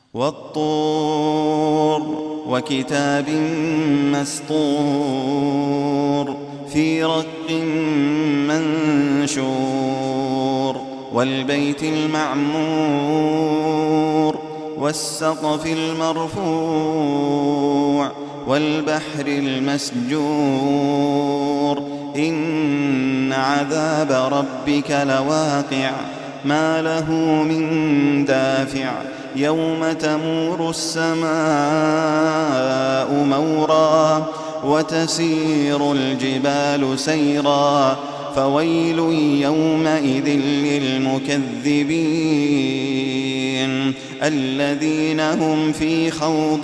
وَالطُّورِ وَكِتَابٍ مَّسْطُورٍ فِي رَقٍّ مَّنشُورٍ وَالْبَيْتِ الْمَعْمُورِ وَالسَّقْفِ الْمَرْفُوعِ وَالْبَحْرِ الْمَسْجُورِ إِنَّ عَذَابَ رَبِّكَ لَوَاقِعٌ مَا لَهُ مِن دَافِعٍ يَوْمَ تَمُورُ السَّمَاءُ مَوْرًا وَتَسِيرُ الْجِبَالُ سَيْرًا فَوَيْلٌ يَوْمَئِذٍ لِّلْمُكَذِّبِينَ الَّذِينَ هُمْ فِي خَوْضٍ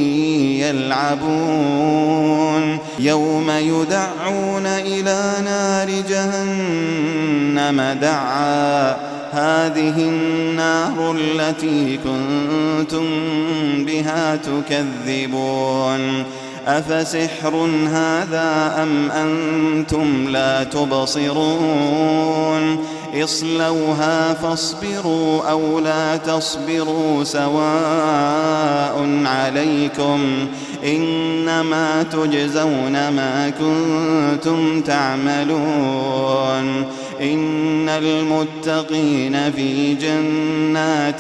يَلْعَبُونَ يَوْمَ يُدَعُّونَ إِلَىٰ نَارِ جَهَنَّمَ دَعًّا هَٰذِهِ النَّارُ الَّتِي كُنتُم بِهَا تُكَذِّبُونَ أَفَسِحْرٌ هَٰذَا أَمْ أَنتُمْ لَا تُبْصِرُونَ اصْلَوْهَا فَاصْبِرُوا أَوْ لَا تَصْبِرُوا سَوَاءٌ عَلَيْكُمْ إِنَّمَا تُجْزَوْنَ مَا كُنتُمْ تَعْمَلُونَ إِنَّ الْمُتَّقِينَ في جَنَّاتٍ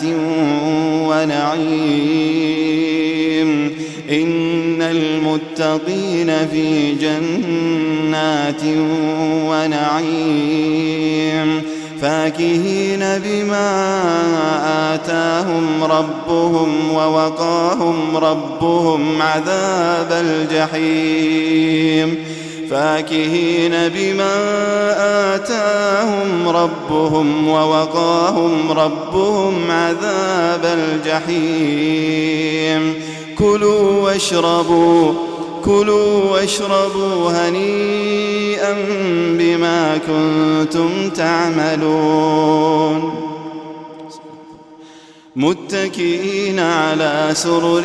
وَنَعِيمٍ إِنَّ الْمُتَّقِينَ في جَنَّاتٍ ونعيم فاكهين بما آتاهم ربهم ووقاهم ربهم عذاب الجحيم فاكهين بما آتاهم ربهم ووقاهم ربهم عذاب الجحيم كلوا واشربوا هنيئا بما كنتم تعملون متكئين على سرر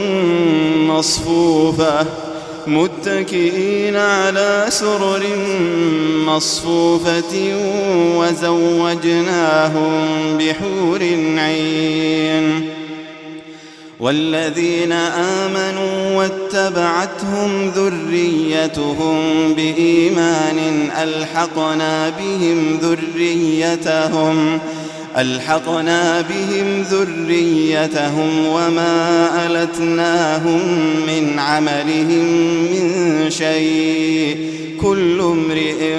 مصفوفة وزوجناهم بحور عين والذين آمنوا واتبعتهم ذريتهم بإيمان ألحقنا بهم ذريتهم وما ألتناهم من عملهم من شيء كل امرئ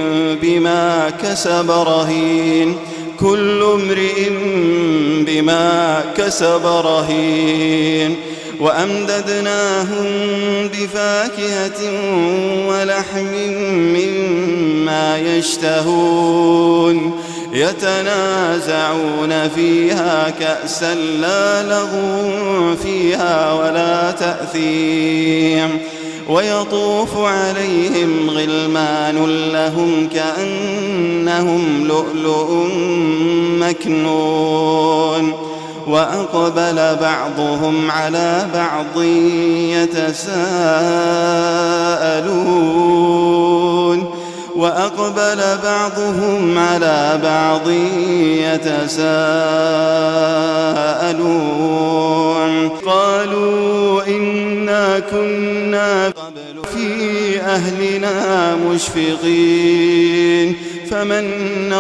بما كسب رهين وأمددناهم بفاكهة ولحم مما يشتهون يتنازعون فيها كأسا لا لغو فيها ولا تأثيم ويطوف عليهم غلمان لهم كأنهم لؤلؤ مكنون وأقبل بعضهم على بعض يتساءلون قالوا إنا كنا قبل في أهلنا مشفقين فمن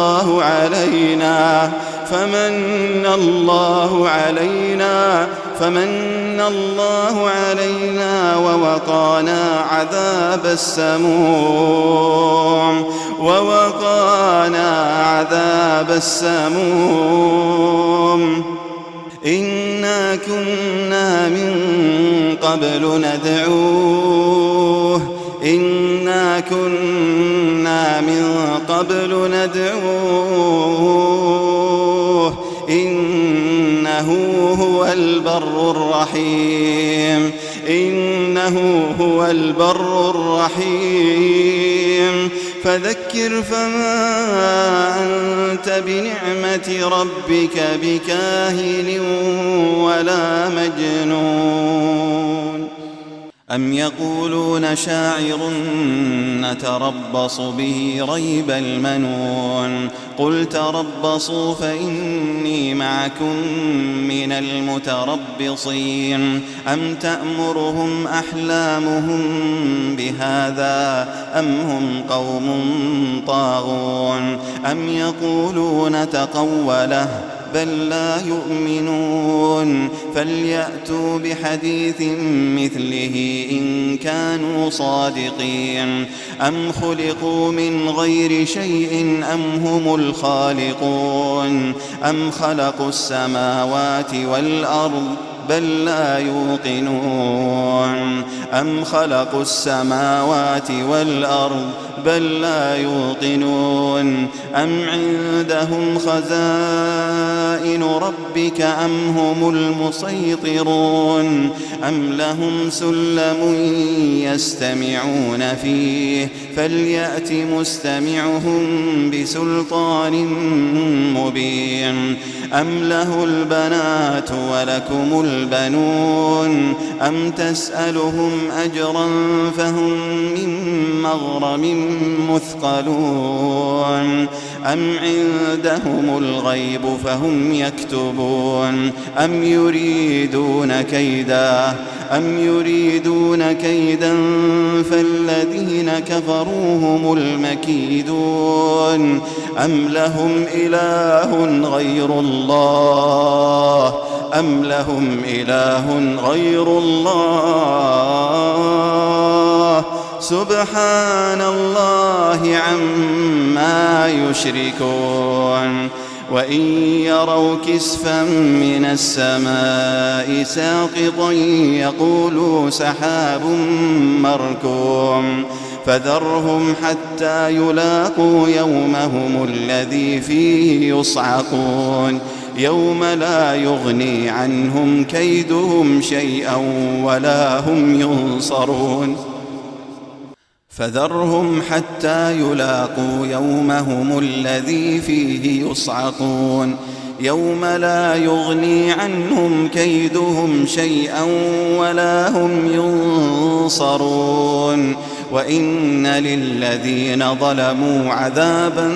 الله علينا ووقانا عذاب السموم إنا كنا من قبل ندعوه إنه هو البر الرحيم فذكر فما أنت بنعمة ربك بكاهن ولا مجنون أم يقولون شاعر نتربص به ريب المنون قل تربصوا فإني معكم من المتربصين أم تأمرهم أحلامهم بهذا أم هم قوم طاغون أم يقولون تقوله بل لا يؤمنون فليأتوا بحديث مثله إن كانوا صادقين أم خلقوا من غير شيء أم هم الخالقون أم خلقوا السماوات والأرض بل لا يوقنون أم خلقوا السماوات والأرض بل لا يوقنون أم عندهم خزائن ربك أم هم المسيطرون أم لهم سلم يستمعون فيه فليأت مستمعهم بسلطان مبين أم له البنات ولكم البنون أم تسألهم أجرا فهم من مغرم مثقلون أم عندهم الغيب فهم يكتبون أم يريدون كيدا فالذين كفروا هم المكيدون أم لهم إله غير الله سبحان الله عما يشركون وإن يروا كسفا من السماء ساقطا يقولوا سحاب مركوم فذرهم حتى يلاقوا يومهم الذي فيه يصعقون يوم لا يغني عنهم كيدهم شيئا ولا هم ينصرون فذرهم حتى يلاقوا يومهم الذي فيه يصعقون يوم لا يغني عنهم كيدهم شيئا ولا هم ينصرون وإن للذين ظلموا عذابا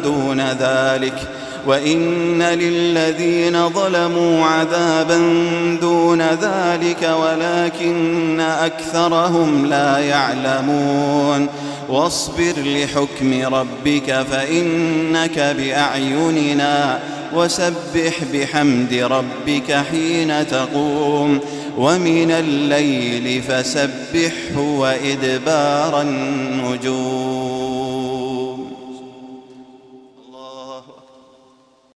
دون ذلك ولكن أكثرهم لا يعلمون واصبر لحكم ربك فإنك بأعيننا وسبح بحمد ربك حين تقوم ومن الليل فسبحه وإدبار النجوم